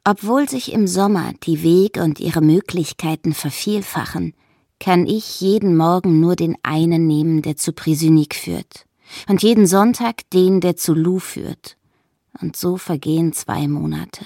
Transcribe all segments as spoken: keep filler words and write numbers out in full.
Obwohl sich im Sommer die Wege und ihre Möglichkeiten vervielfachen, kann ich jeden Morgen nur den einen nehmen, der zu Prisunik führt, und jeden Sonntag den, der zu Lou führt. Und so vergehen zwei Monate.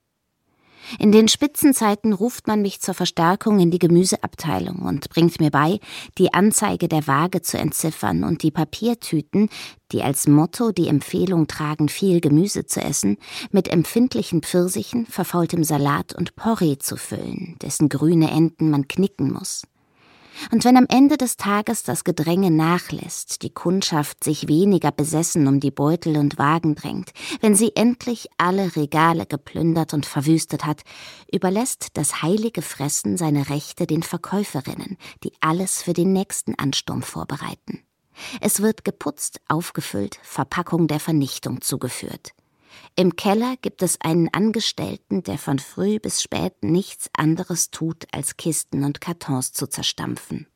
In den Spitzenzeiten ruft man mich zur Verstärkung in die Gemüseabteilung und bringt mir bei, die Anzeige der Waage zu entziffern und die Papiertüten, die als Motto die Empfehlung tragen, viel Gemüse zu essen, mit empfindlichen Pfirsichen, verfaultem Salat und Porree zu füllen, dessen grüne Enden man knicken muss. Und wenn am Ende des Tages das Gedränge nachlässt, die Kundschaft sich weniger besessen um die Beutel und Wagen drängt, wenn sie endlich alle Regale geplündert und verwüstet hat, überlässt das heilige Fressen seine Rechte den Verkäuferinnen, die alles für den nächsten Ansturm vorbereiten. Es wird geputzt, aufgefüllt, Verpackung der Vernichtung zugeführt. Im Keller gibt es einen Angestellten, der von früh bis spät nichts anderes tut, als Kisten und Kartons zu zerstampfen.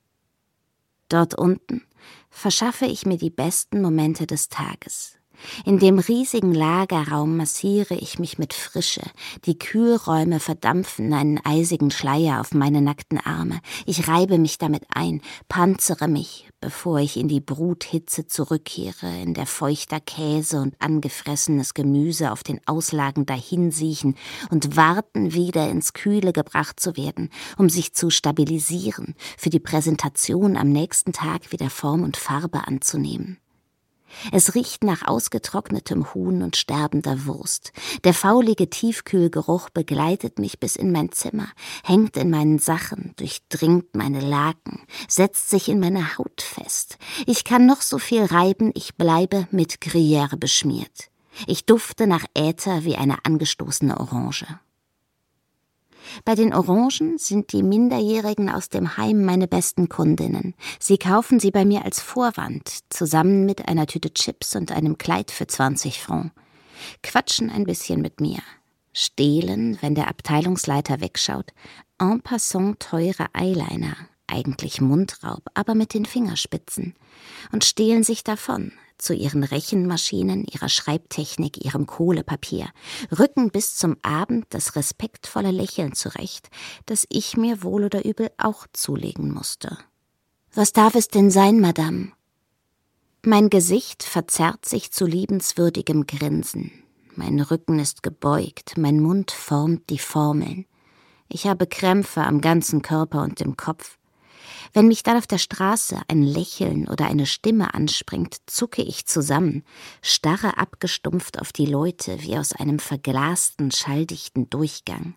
Dort unten verschaffe ich mir die besten Momente des Tages. In dem riesigen Lagerraum massiere ich mich mit Frische, die Kühlräume verdampfen einen eisigen Schleier auf meine nackten Arme. Ich reibe mich damit ein, panzere mich, bevor ich in die Bruthitze zurückkehre, in der feuchter Käse und angefressenes Gemüse auf den Auslagen dahinsiechen und warten, wieder ins Kühle gebracht zu werden, um sich zu stabilisieren, für die Präsentation am nächsten Tag wieder Form und Farbe anzunehmen. Es riecht nach ausgetrocknetem Huhn und sterbender Wurst. Der faulige Tiefkühlgeruch begleitet mich bis in mein Zimmer, hängt in meinen Sachen, durchdringt meine Laken, setzt sich in meine Haut fest. Ich kann noch so viel reiben, ich bleibe mit Gruyère beschmiert. Ich dufte nach Äther wie eine angestoßene Orange. Bei den Orangen sind die Minderjährigen aus dem Heim meine besten Kundinnen. Sie kaufen sie bei mir als Vorwand, zusammen mit einer Tüte Chips und einem Kleid für zwanzig Francs. Quatschen ein bisschen mit mir. Stehlen, wenn der Abteilungsleiter wegschaut. En passant teure Eyeliner. Eigentlich Mundraub, aber mit den Fingerspitzen. Und stehlen sich davon. Zu ihren Rechenmaschinen, ihrer Schreibtechnik, ihrem Kohlepapier, rücken bis zum Abend das respektvolle Lächeln zurecht, das ich mir wohl oder übel auch zulegen musste. »Was darf es denn sein, Madame?« Mein Gesicht verzerrt sich zu liebenswürdigem Grinsen. Mein Rücken ist gebeugt, mein Mund formt die Formeln. Ich habe Krämpfe am ganzen Körper und im Kopf. Wenn mich dann auf der Straße ein Lächeln oder eine Stimme anspringt, zucke ich zusammen, starre abgestumpft auf die Leute wie aus einem verglasten, schalldichten Durchgang.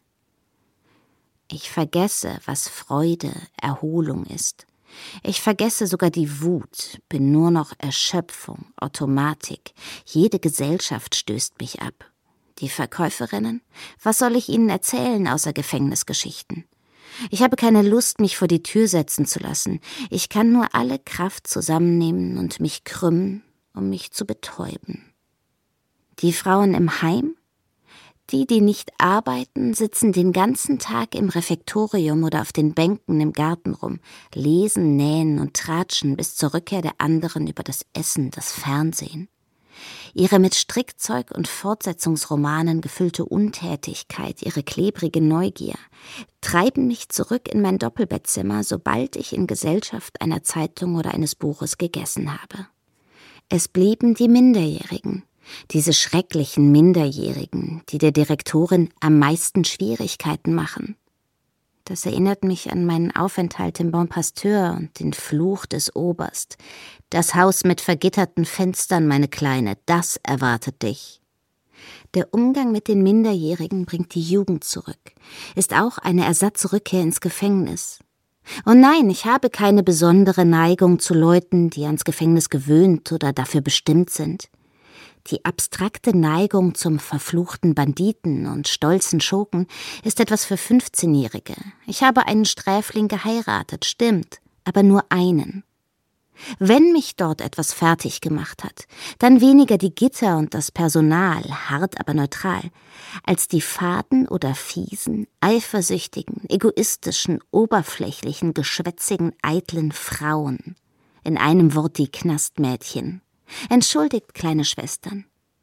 Ich vergesse, was Freude, Erholung ist. Ich vergesse sogar die Wut, bin nur noch Erschöpfung, Automatik. Jede Gesellschaft stößt mich ab. Die Verkäuferinnen? Was soll ich ihnen erzählen außer Gefängnisgeschichten? Ich habe keine Lust, mich vor die Tür setzen zu lassen. Ich kann nur alle Kraft zusammennehmen und mich krümmen, um mich zu betäuben. Die Frauen im Heim? Die, die nicht arbeiten, sitzen den ganzen Tag im Refektorium oder auf den Bänken im Garten rum, lesen, nähen und tratschen bis zur Rückkehr der anderen über das Essen, das Fernsehen. Ihre mit Strickzeug und Fortsetzungsromanen gefüllte Untätigkeit, ihre klebrige Neugier, treiben mich zurück in mein Doppelbettzimmer, sobald ich in Gesellschaft einer Zeitung oder eines Buches gegessen habe. Es blieben die Minderjährigen, diese schrecklichen Minderjährigen, die der Direktorin am meisten Schwierigkeiten machen. Das erinnert mich an meinen Aufenthalt im Bon Pasteur und den Fluch des Oberst. Das Haus mit vergitterten Fenstern, meine Kleine, das erwartet dich. Der Umgang mit den Minderjährigen bringt die Jugend zurück, ist auch eine Ersatzrückkehr ins Gefängnis. Und nein, ich habe keine besondere Neigung zu Leuten, die ans Gefängnis gewöhnt oder dafür bestimmt sind. Die abstrakte Neigung zum verfluchten Banditen und stolzen Schurken ist etwas für fünfzehnjährige. Ich habe einen Sträfling geheiratet, stimmt, aber nur einen. Wenn mich dort etwas fertig gemacht hat, dann weniger die Gitter und das Personal, hart aber neutral, als die faden oder fiesen, eifersüchtigen, egoistischen, oberflächlichen, geschwätzigen, eitlen Frauen. In einem Wort die Knastmädchen. Entschuldigt, kleine Schwestern.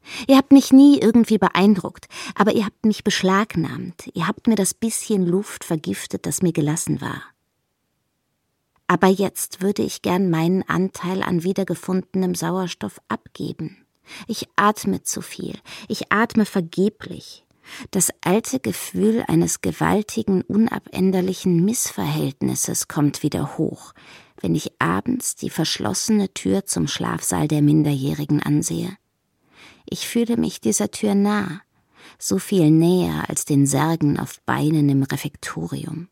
Ihr habt mich nie irgendwie beeindruckt, aber ihr habt mich beschlagnahmt, ihr habt mir das bisschen Luft vergiftet, das mir gelassen war. Aber jetzt würde ich gern meinen Anteil an wiedergefundenem Sauerstoff abgeben. Ich atme zu viel, ich atme vergeblich. Das alte Gefühl eines gewaltigen, unabänderlichen Missverhältnisses kommt wieder hoch, wenn ich abends die verschlossene Tür zum Schlafsaal der Minderjährigen ansehe. Ich fühle mich dieser Tür nah, so viel näher als den Särgen auf Beinen im Refektorium.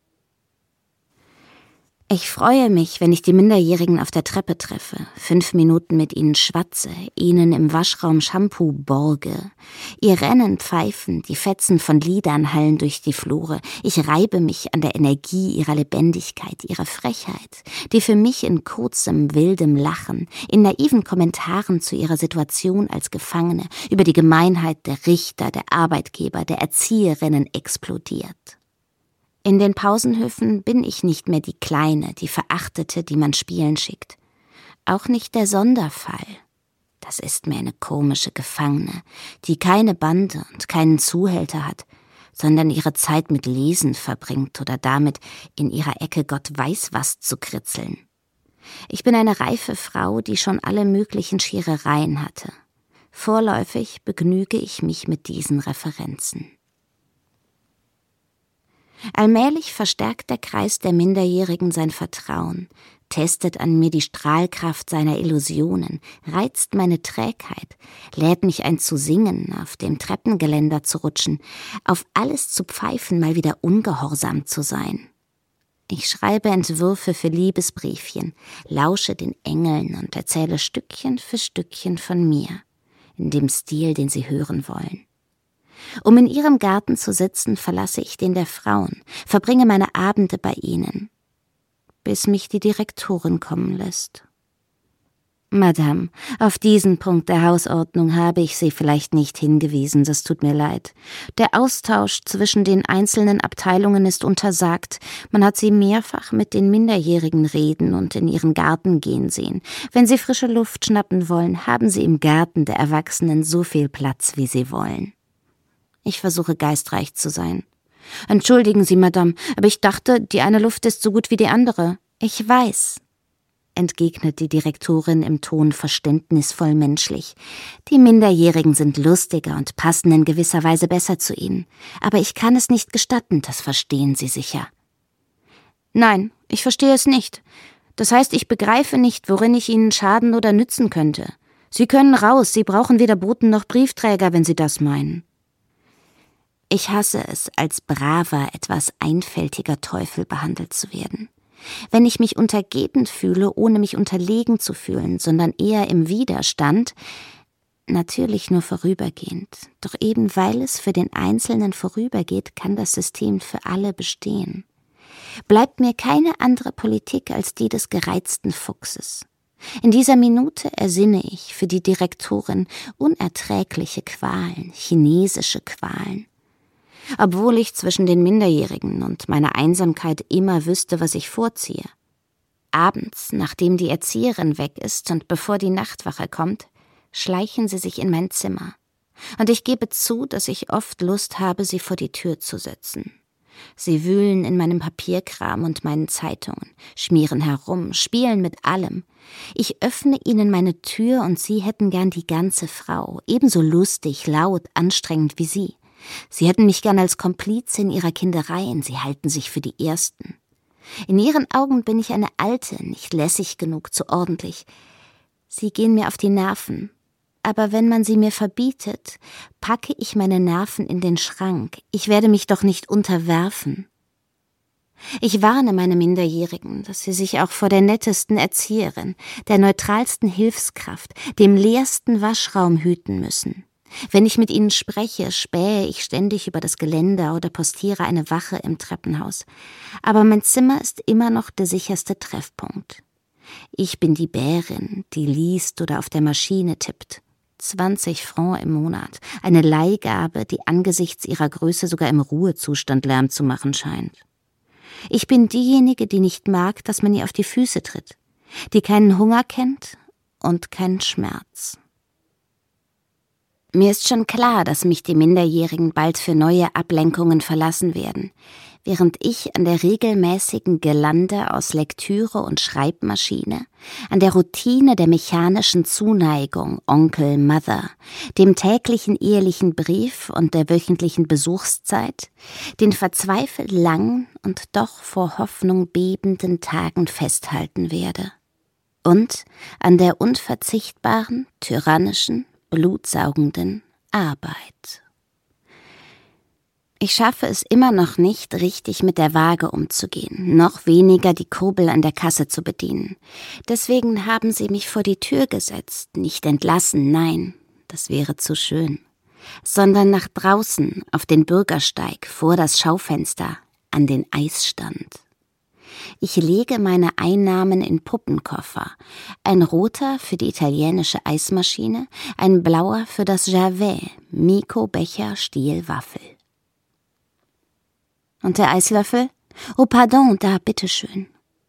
Ich freue mich, wenn ich die Minderjährigen auf der Treppe treffe, fünf Minuten mit ihnen schwatze, ihnen im Waschraum Shampoo borge. Ihr Rennen pfeifen, die Fetzen von Liedern hallen durch die Flure. Ich reibe mich an der Energie ihrer Lebendigkeit, ihrer Frechheit, die für mich in kurzem, wildem Lachen, in naiven Kommentaren zu ihrer Situation als Gefangene, über die Gemeinheit der Richter, der Arbeitgeber, der Erzieherinnen explodiert. In den Pausenhöfen bin ich nicht mehr die Kleine, die Verachtete, die man spielen schickt. Auch nicht der Sonderfall. Das ist mir eine komische Gefangene, die keine Bande und keinen Zuhälter hat, sondern ihre Zeit mit Lesen verbringt oder damit, in ihrer Ecke Gott weiß was zu kritzeln. Ich bin eine reife Frau, die schon alle möglichen Scherereien hatte. Vorläufig begnüge ich mich mit diesen Referenzen. Allmählich verstärkt der Kreis der Minderjährigen sein Vertrauen, testet an mir die Strahlkraft seiner Illusionen, reizt meine Trägheit, lädt mich ein zu singen, auf dem Treppengeländer zu rutschen, auf alles zu pfeifen, mal wieder ungehorsam zu sein. Ich schreibe Entwürfe für Liebesbriefchen, lausche den Engeln und erzähle Stückchen für Stückchen von mir, in dem Stil, den sie hören wollen. Um in ihrem Garten zu sitzen, verlasse ich den der Frauen, verbringe meine Abende bei ihnen, bis mich die Direktorin kommen lässt. Madame, auf diesen Punkt der Hausordnung habe ich Sie vielleicht nicht hingewiesen, das tut mir leid. Der Austausch zwischen den einzelnen Abteilungen ist untersagt. Man hat Sie mehrfach mit den Minderjährigen reden und in ihren Garten gehen sehen. Wenn Sie frische Luft schnappen wollen, haben Sie im Garten der Erwachsenen so viel Platz, wie Sie wollen. Ich versuche geistreich zu sein. Entschuldigen Sie, Madame, aber ich dachte, die eine Luft ist so gut wie die andere. Ich weiß, entgegnet die Direktorin im Ton verständnisvoll menschlich. Die Minderjährigen sind lustiger und passen in gewisser Weise besser zu Ihnen. Aber ich kann es nicht gestatten, das verstehen Sie sicher. Nein, ich verstehe es nicht. Das heißt, ich begreife nicht, worin ich Ihnen schaden oder nützen könnte. Sie können raus, Sie brauchen weder Boten noch Briefträger, wenn Sie das meinen. Ich hasse es, als braver, etwas einfältiger Teufel behandelt zu werden. Wenn ich mich untergeben fühle, ohne mich unterlegen zu fühlen, sondern eher im Widerstand, natürlich nur vorübergehend. Doch eben weil es für den Einzelnen vorübergeht, kann das System für alle bestehen. Bleibt mir keine andere Politik als die des gereizten Fuchses. In dieser Minute ersinne ich für die Direktorin unerträgliche Qualen, chinesische Qualen. Obwohl ich zwischen den Minderjährigen und meiner Einsamkeit immer wüsste, was ich vorziehe. Abends, nachdem die Erzieherin weg ist und bevor die Nachtwache kommt, schleichen sie sich in mein Zimmer. Und ich gebe zu, dass ich oft Lust habe, sie vor die Tür zu setzen. Sie wühlen in meinem Papierkram und meinen Zeitungen, schmieren herum, spielen mit allem. Ich öffne ihnen meine Tür und sie hätten gern die ganze Frau, ebenso lustig, laut, anstrengend wie sie. Sie hätten mich gern als Komplizin ihrer Kindereien, sie halten sich für die Ersten. In ihren Augen bin ich eine Alte, nicht lässig genug, zu ordentlich. Sie gehen mir auf die Nerven. Aber wenn man sie mir verbietet, packe ich meine Nerven in den Schrank. Ich werde mich doch nicht unterwerfen. Ich warne meine Minderjährigen, dass sie sich auch vor der nettesten Erzieherin, der neutralsten Hilfskraft, dem leersten Waschraum hüten müssen. Wenn ich mit ihnen spreche, spähe ich ständig über das Geländer oder postiere eine Wache im Treppenhaus. Aber mein Zimmer ist immer noch der sicherste Treffpunkt. Ich bin die Bärin, die liest oder auf der Maschine tippt. zwanzig Francs im Monat, eine Leihgabe, die angesichts ihrer Größe sogar im Ruhezustand Lärm zu machen scheint. Ich bin diejenige, die nicht mag, dass man ihr auf die Füße tritt, die keinen Hunger kennt und keinen Schmerz. Mir ist schon klar, dass mich die Minderjährigen bald für neue Ablenkungen verlassen werden, während ich an der regelmäßigen Gelande aus Lektüre und Schreibmaschine, an der Routine der mechanischen Zuneigung Onkel, Mother, dem täglichen ehelichen Brief und der wöchentlichen Besuchszeit, den verzweifelt langen und doch vor Hoffnung bebenden Tagen festhalten werde. Und an der unverzichtbaren, tyrannischen, blutsaugenden Arbeit. Ich schaffe es immer noch nicht, richtig mit der Waage umzugehen, noch weniger die Kurbel an der Kasse zu bedienen. Deswegen haben sie mich vor die Tür gesetzt, nicht entlassen, nein, das wäre zu schön, sondern nach draußen auf den Bürgersteig vor das Schaufenster, an den Eisstand. Ich lege meine Einnahmen in Puppenkoffer, ein roter für die italienische Eismaschine, ein blauer für das Javet, Miko, Becher, Stiel, Waffel. Und der Eislöffel? Oh, pardon, da, bitteschön.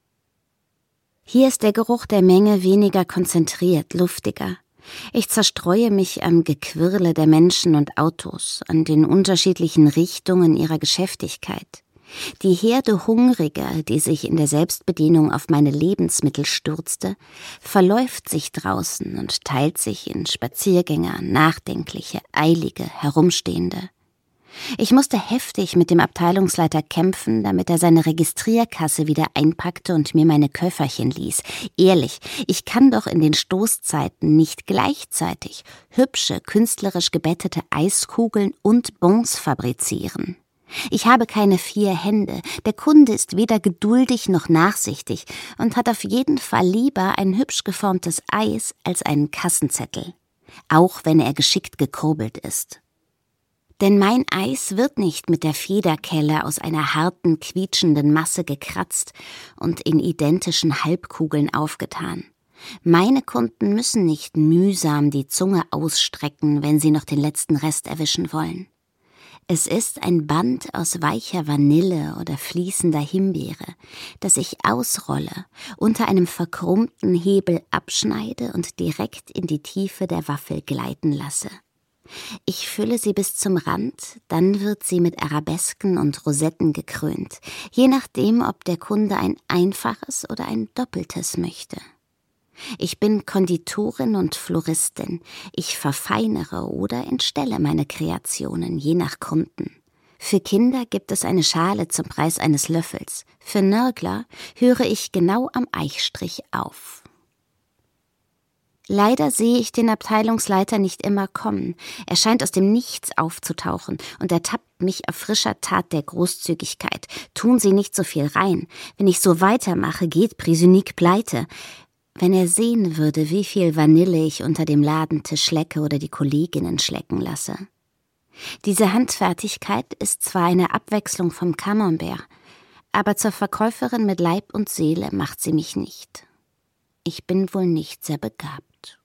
Hier ist der Geruch der Menge weniger konzentriert, luftiger. Ich zerstreue mich am Gequirle der Menschen und Autos, an den unterschiedlichen Richtungen ihrer Geschäftigkeit. Die Herde Hungriger, die sich in der Selbstbedienung auf meine Lebensmittel stürzte, verläuft sich draußen und teilt sich in Spaziergänger, Nachdenkliche, Eilige, Herumstehende. Ich musste heftig mit dem Abteilungsleiter kämpfen, damit er seine Registrierkasse wieder einpackte und mir meine Köfferchen ließ. Ehrlich, ich kann doch in den Stoßzeiten nicht gleichzeitig hübsche, künstlerisch gebettete Eiskugeln und Bons fabrizieren. Ich habe keine vier Hände, der Kunde ist weder geduldig noch nachsichtig und hat auf jeden Fall lieber ein hübsch geformtes Eis als einen Kassenzettel, auch wenn er geschickt gekurbelt ist. Denn mein Eis wird nicht mit der Federkelle aus einer harten, quietschenden Masse gekratzt und in identischen Halbkugeln aufgetan. Meine Kunden müssen nicht mühsam die Zunge ausstrecken, wenn sie noch den letzten Rest erwischen wollen. Es ist ein Band aus weicher Vanille oder fließender Himbeere, das ich ausrolle, unter einem verkrummten Hebel abschneide und direkt in die Tiefe der Waffel gleiten lasse. Ich fülle sie bis zum Rand, dann wird sie mit Arabesken und Rosetten gekrönt, je nachdem, ob der Kunde ein einfaches oder ein doppeltes möchte. Ich bin Konditorin und Floristin. Ich verfeinere oder entstelle meine Kreationen, je nach Kunden. Für Kinder gibt es eine Schale zum Preis eines Löffels. Für Nörgler höre ich genau am Eichstrich auf. Leider sehe ich den Abteilungsleiter nicht immer kommen. Er scheint aus dem Nichts aufzutauchen und ertappt mich auf frischer Tat der Großzügigkeit. Tun Sie nicht so viel rein. Wenn ich so weitermache, geht Prisonique pleite. Wenn er sehen würde, wie viel Vanille ich unter dem Ladentisch schlecke oder die Kolleginnen schlecken lasse. Diese Handfertigkeit ist zwar eine Abwechslung vom Camembert, aber zur Verkäuferin mit Leib und Seele macht sie mich nicht. Ich bin wohl nicht sehr begabt.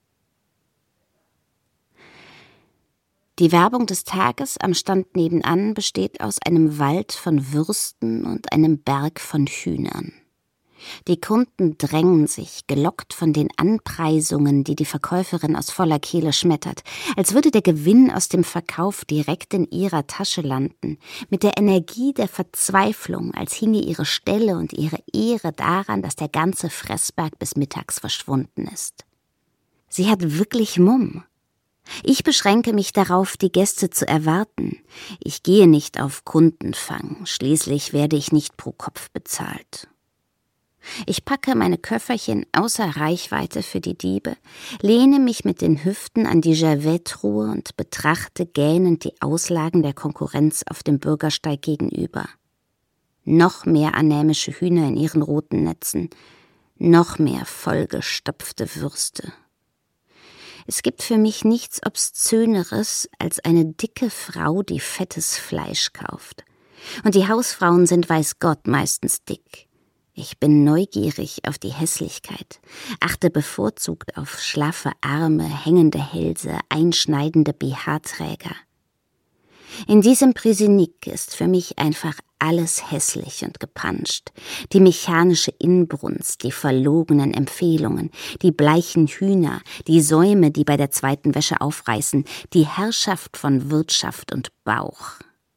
Die Werbung des Tages am Stand nebenan besteht aus einem Wald von Würsten und einem Berg von Hühnern. Die Kunden drängen sich, gelockt von den Anpreisungen, die die Verkäuferin aus voller Kehle schmettert, als würde der Gewinn aus dem Verkauf direkt in ihrer Tasche landen, mit der Energie der Verzweiflung, als hinge ihre Stelle und ihre Ehre daran, dass der ganze Fressberg bis mittags verschwunden ist. Sie hat wirklich Mumm. Ich beschränke mich darauf, die Gäste zu erwarten. Ich gehe nicht auf Kundenfang, schließlich werde ich nicht pro Kopf bezahlt. Ich packe meine Köfferchen außer Reichweite für die Diebe, lehne mich mit den Hüften an die Javet-Truhe und betrachte gähnend die Auslagen der Konkurrenz auf dem Bürgersteig gegenüber. Noch mehr anämische Hühner in ihren roten Netzen, noch mehr vollgestopfte Würste. Es gibt für mich nichts Obszöneres als eine dicke Frau, die fettes Fleisch kauft. Und die Hausfrauen sind, weiß Gott, meistens dick. Ich bin neugierig auf die Hässlichkeit, achte bevorzugt auf schlaffe Arme, hängende Hälse, einschneidende B H-Träger. In diesem Prisunik ist für mich einfach alles hässlich und gepanscht. Die mechanische Inbrunst, die verlogenen Empfehlungen, die bleichen Hühner, die Säume, die bei der zweiten Wäsche aufreißen, die Herrschaft von Wirtschaft und Bauch.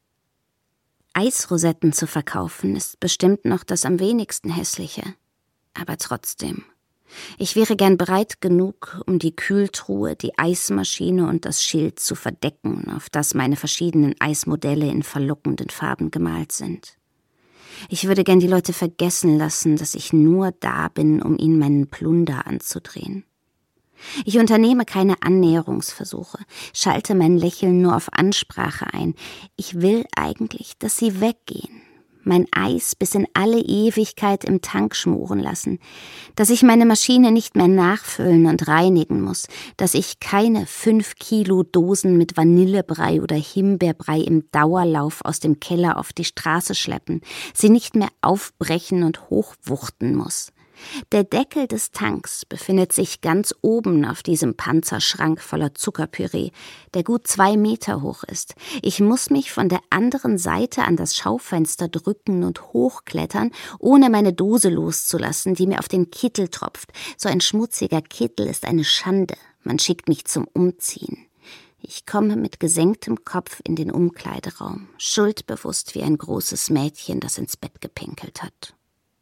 Eisrosetten zu verkaufen ist bestimmt noch das am wenigsten Hässliche. Aber trotzdem. Ich wäre gern breit genug, um die Kühltruhe, die Eismaschine und das Schild zu verdecken, auf das meine verschiedenen Eismodelle in verlockenden Farben gemalt sind. Ich würde gern die Leute vergessen lassen, dass ich nur da bin, um ihnen meinen Plunder anzudrehen. Ich unternehme keine Annäherungsversuche, schalte mein Lächeln nur auf Ansprache ein. Ich will eigentlich, dass sie weggehen. Mein Eis bis in alle Ewigkeit im Tank schmoren lassen, dass ich meine Maschine nicht mehr nachfüllen und reinigen muss, dass ich keine fünf Kilo Dosen mit Vanillebrei oder Himbeerbrei im Dauerlauf aus dem Keller auf die Straße schleppen, sie nicht mehr aufbrechen und hochwuchten muss. Der Deckel des Tanks befindet sich ganz oben auf diesem Panzerschrank voller Zuckerpüree, der gut zwei Meter hoch ist. Ich muss mich von der anderen Seite an das Schaufenster drücken und hochklettern, ohne meine Dose loszulassen, die mir auf den Kittel tropft. So ein schmutziger Kittel ist eine Schande. Man schickt mich zum Umziehen. Ich komme mit gesenktem Kopf in den Umkleideraum, schuldbewusst wie ein großes Mädchen, das ins Bett gepinkelt hat.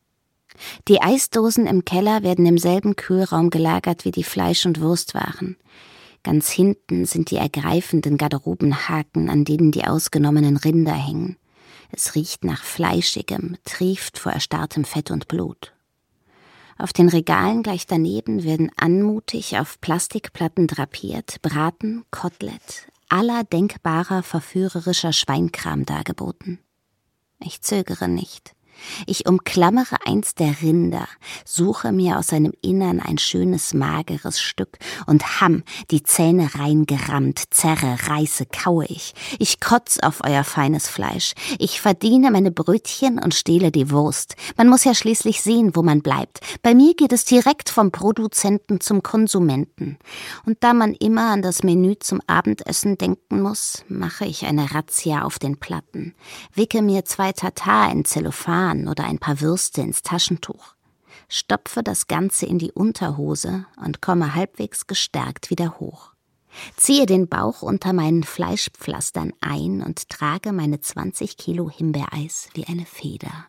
Die Eisdosen im Keller werden im selben Kühlraum gelagert wie die Fleisch- und Wurstwaren. Ganz hinten sind die ergreifenden Garderobenhaken, an denen die ausgenommenen Rinder hängen. Es riecht nach Fleischigem, trieft vor erstarrtem Fett und Blut. Auf den Regalen gleich daneben werden anmutig auf Plastikplatten drapiert Braten, Kotelett, aller denkbarer verführerischer Schweinkram dargeboten. Ich zögere nicht. Ich umklammere eins der Rinder, suche mir aus seinem Innern ein schönes, mageres Stück und hamm, die Zähne reingerammt, zerre, reiße, kaue ich. Ich kotz auf euer feines Fleisch. Ich verdiene meine Brötchen und stehle die Wurst. Man muss ja schließlich sehen, wo man bleibt. Bei mir geht es direkt vom Produzenten zum Konsumenten. Und da man immer an das Menü zum Abendessen denken muss, mache ich eine Razzia auf den Platten, wicke mir zwei Tatar in Zellophan oder ein paar Würste ins Taschentuch, stopfe das Ganze in die Unterhose und komme halbwegs gestärkt wieder hoch, ziehe den Bauch unter meinen Fleischpflastern ein und trage meine zwanzig Kilo Himbeereis wie eine Feder.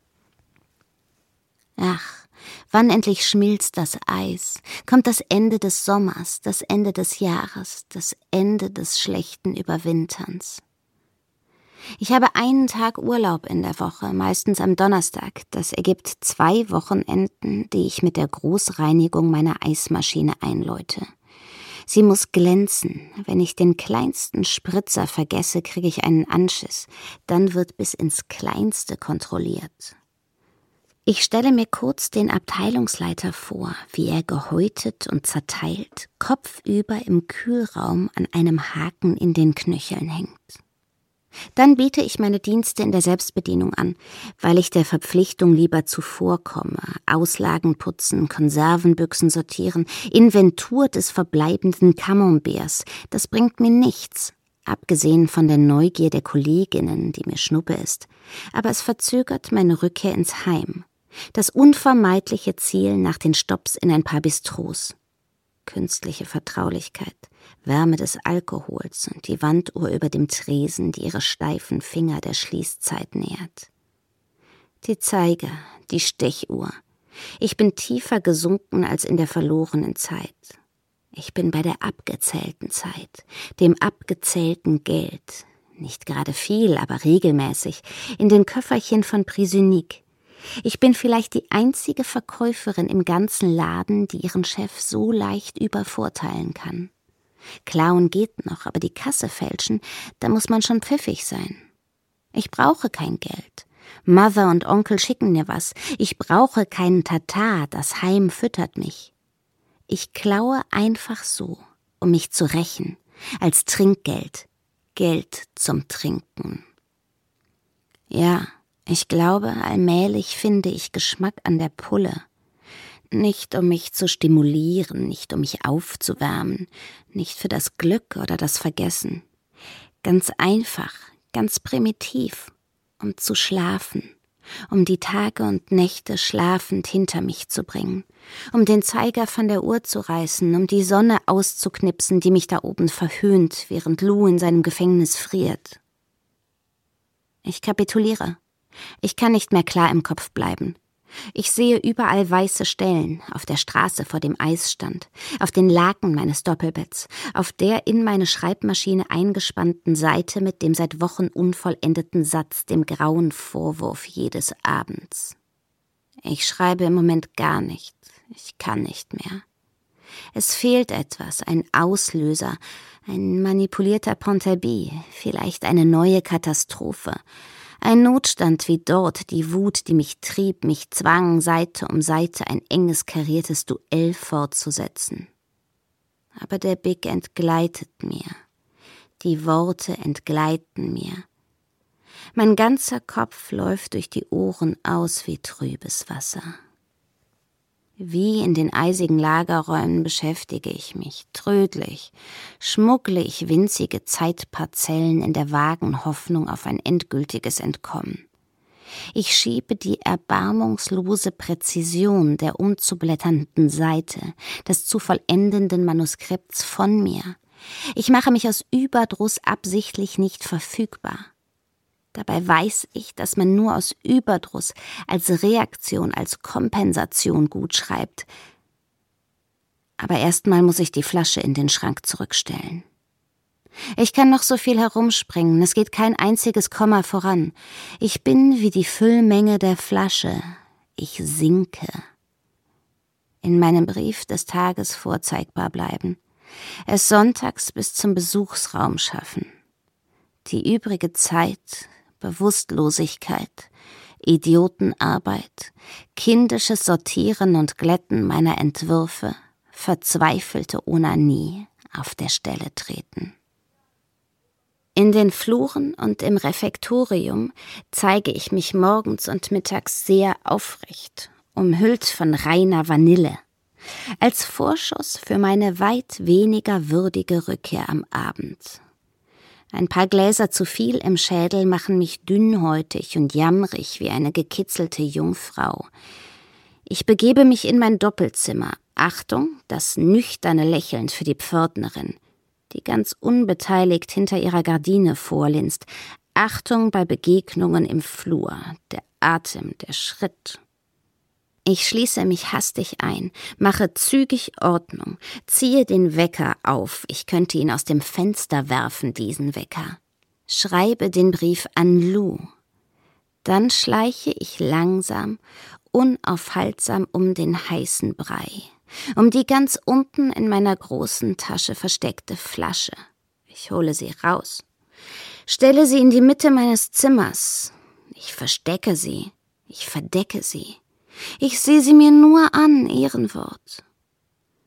Ach, wann endlich schmilzt das Eis, kommt das Ende des Sommers, das Ende des Jahres, das Ende des schlechten Überwinterns. Ich habe einen Tag Urlaub in der Woche, meistens am Donnerstag. Das ergibt zwei Wochenenden, die ich mit der Großreinigung meiner Eismaschine einläute. Sie muss glänzen. Wenn ich den kleinsten Spritzer vergesse, kriege ich einen Anschiss. Dann wird bis ins Kleinste kontrolliert. Ich stelle mir kurz den Abteilungsleiter vor, wie er gehäutet und zerteilt, kopfüber im Kühlraum an einem Haken in den Knöcheln hängt. Dann biete ich meine Dienste in der Selbstbedienung an, weil ich der Verpflichtung lieber zuvorkomme. Auslagen putzen, Konservenbüchsen sortieren, Inventur des verbleibenden Camemberts. Das bringt mir nichts, abgesehen von der Neugier der Kolleginnen, die mir Schnuppe ist. Aber es verzögert meine Rückkehr ins Heim. Das unvermeidliche Ziel nach den Stopps in ein paar Bistros. Künstliche Vertraulichkeit, Wärme des Alkohols und die Wanduhr über dem Tresen, die ihre steifen Finger der Schließzeit nähert. Die Zeiger, die Stechuhr. Ich bin tiefer gesunken als in der verlorenen Zeit. Ich bin bei der abgezählten Zeit, dem abgezählten Geld. Nicht gerade viel, aber regelmäßig, in den Köfferchen von Prisunik. Ich bin vielleicht die einzige Verkäuferin im ganzen Laden, die ihren Chef so leicht übervorteilen kann. Klauen geht noch, aber die Kasse fälschen, da muss man schon pfiffig sein. Ich brauche kein Geld. Mother und Onkel schicken mir was. Ich brauche keinen Tatar, das Heim füttert mich. Ich klaue einfach so, um mich zu rächen, als Trinkgeld. Geld zum Trinken. Ja, ich glaube, allmählich finde ich Geschmack an der Pulle. Nicht um mich zu stimulieren, nicht um mich aufzuwärmen, nicht für das Glück oder das Vergessen. Ganz einfach, ganz primitiv, um zu schlafen, um die Tage und Nächte schlafend hinter mich zu bringen, um den Zeiger von der Uhr zu reißen, um die Sonne auszuknipsen, die mich da oben verhöhnt, während Lou in seinem Gefängnis friert. Ich kapituliere. Ich kann nicht mehr klar im Kopf bleiben. Ich sehe überall weiße Stellen, auf der Straße vor dem Eisstand, auf den Laken meines Doppelbetts, auf der in meine Schreibmaschine eingespannten Seite mit dem seit Wochen unvollendeten Satz, dem grauen Vorwurf jedes Abends. Ich schreibe im Moment gar nicht. Ich kann nicht mehr. Es fehlt etwas, ein Auslöser, ein manipulierter Pontabis, vielleicht eine neue Katastrophe. Ein Notstand wie dort, die Wut, die mich trieb, mich zwang, Seite um Seite ein enges, kariertes Duell fortzusetzen. Aber der Big entgleitet mir. Die Worte entgleiten mir. Mein ganzer Kopf läuft durch die Ohren aus wie trübes Wasser. Wie in den eisigen Lagerräumen beschäftige ich mich, trödlich, schmuggle ich winzige Zeitparzellen in der vagen Hoffnung auf ein endgültiges Entkommen. Ich schiebe die erbarmungslose Präzision der umzublätternden Seite, des zu vollendenden Manuskripts von mir. Ich mache mich aus Überdruss absichtlich nicht verfügbar. Dabei weiß ich, dass man nur aus Überdruss, als Reaktion, als Kompensation gut schreibt. Aber erstmal muss ich die Flasche in den Schrank zurückstellen. Ich kann noch so viel herumspringen, es geht kein einziges Komma voran. Ich bin wie die Füllmenge der Flasche. Ich sinke. In meinem Brief des Tages vorzeigbar bleiben. Es sonntags bis zum Besuchsraum schaffen. Die übrige Zeit Bewusstlosigkeit, Idiotenarbeit, kindisches Sortieren und Glätten meiner Entwürfe, verzweifelte Onanie auf der Stelle treten. In den Fluren und im Refektorium zeige ich mich morgens und mittags sehr aufrecht, umhüllt von reiner Vanille, als Vorschuss für meine weit weniger würdige Rückkehr am Abend. Ein paar Gläser zu viel im Schädel machen mich dünnhäutig und jammrig wie eine gekitzelte Jungfrau. Ich begebe mich in mein Doppelzimmer. Achtung, das nüchterne Lächeln für die Pförtnerin, die ganz unbeteiligt hinter ihrer Gardine vorlinst. Achtung bei Begegnungen im Flur, der Atem, der Schritt. Ich schließe mich hastig ein, mache zügig Ordnung, ziehe den Wecker auf, ich könnte ihn aus dem Fenster werfen, diesen Wecker, schreibe den Brief an Lou. Dann schleiche ich langsam, unaufhaltsam um den heißen Brei, um die ganz unten in meiner großen Tasche versteckte Flasche. Ich hole sie raus, stelle sie in die Mitte meines Zimmers. Ich verstecke sie, ich verdecke sie. Ich sehe sie mir nur an, Ehrenwort.